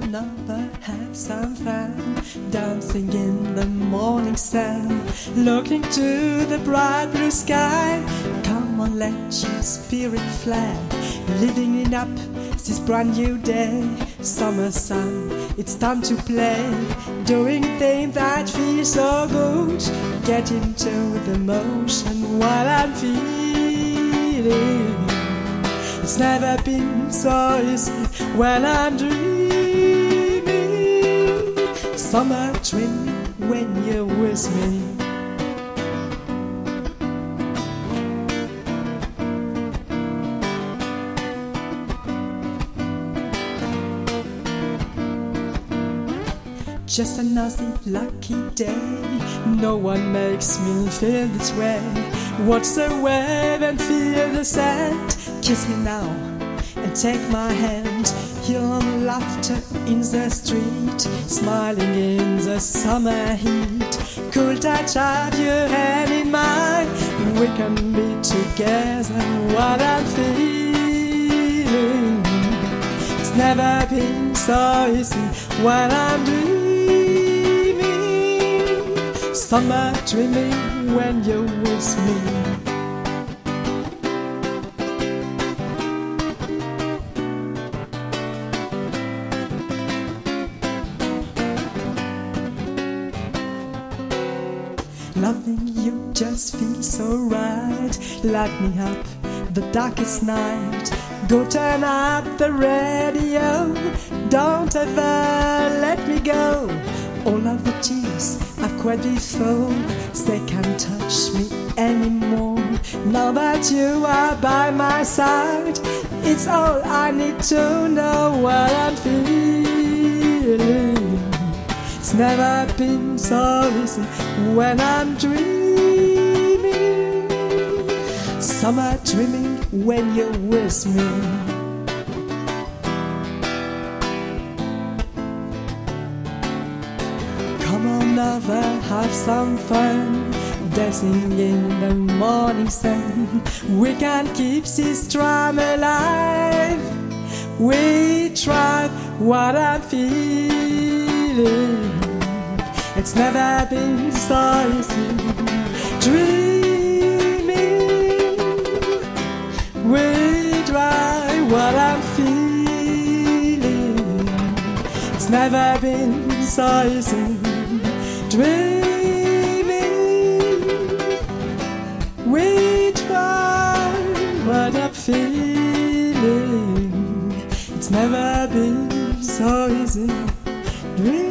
over, have some fun, dancing in the morning sun, looking to the bright blue sky. Come on, let your spirit fly, living it up this brand new day. Summer sun, it's time to play, doing things that feel so good. Get into the motion while I'm feeling. It's never been so easy when I'm dreaming. Summer dreaming when you're with me. Just another lucky day. No one makes me feel this way. Watch the wave and feel the sand. Kiss me now and take my hand. Hear laughter in the street, smiling in the summer heat. Cool touch of your hand in mine. We can be together what I'm feeling. It's never been so easy when I'm dreaming. Summer dreaming when you're with me. Loving you just feels so right. Light me up the darkest night. Go turn up the radio. Don't ever let me go. All of the tears I've cried before, they can't touch me anymore. Now that you are by my side, it's all I need to know what I'm feeling. It's never been so easy when I'm dreaming. Summer dreaming when you're with me. Come on over, have some fun, dancing in the morning sun. We can keep this dream alive. We try what I'm feeling. It's never been so easy dreaming. We try what I'm feeling. It's never been so easy dreaming. We try what I'm feeling. It's never been so easy dreaming.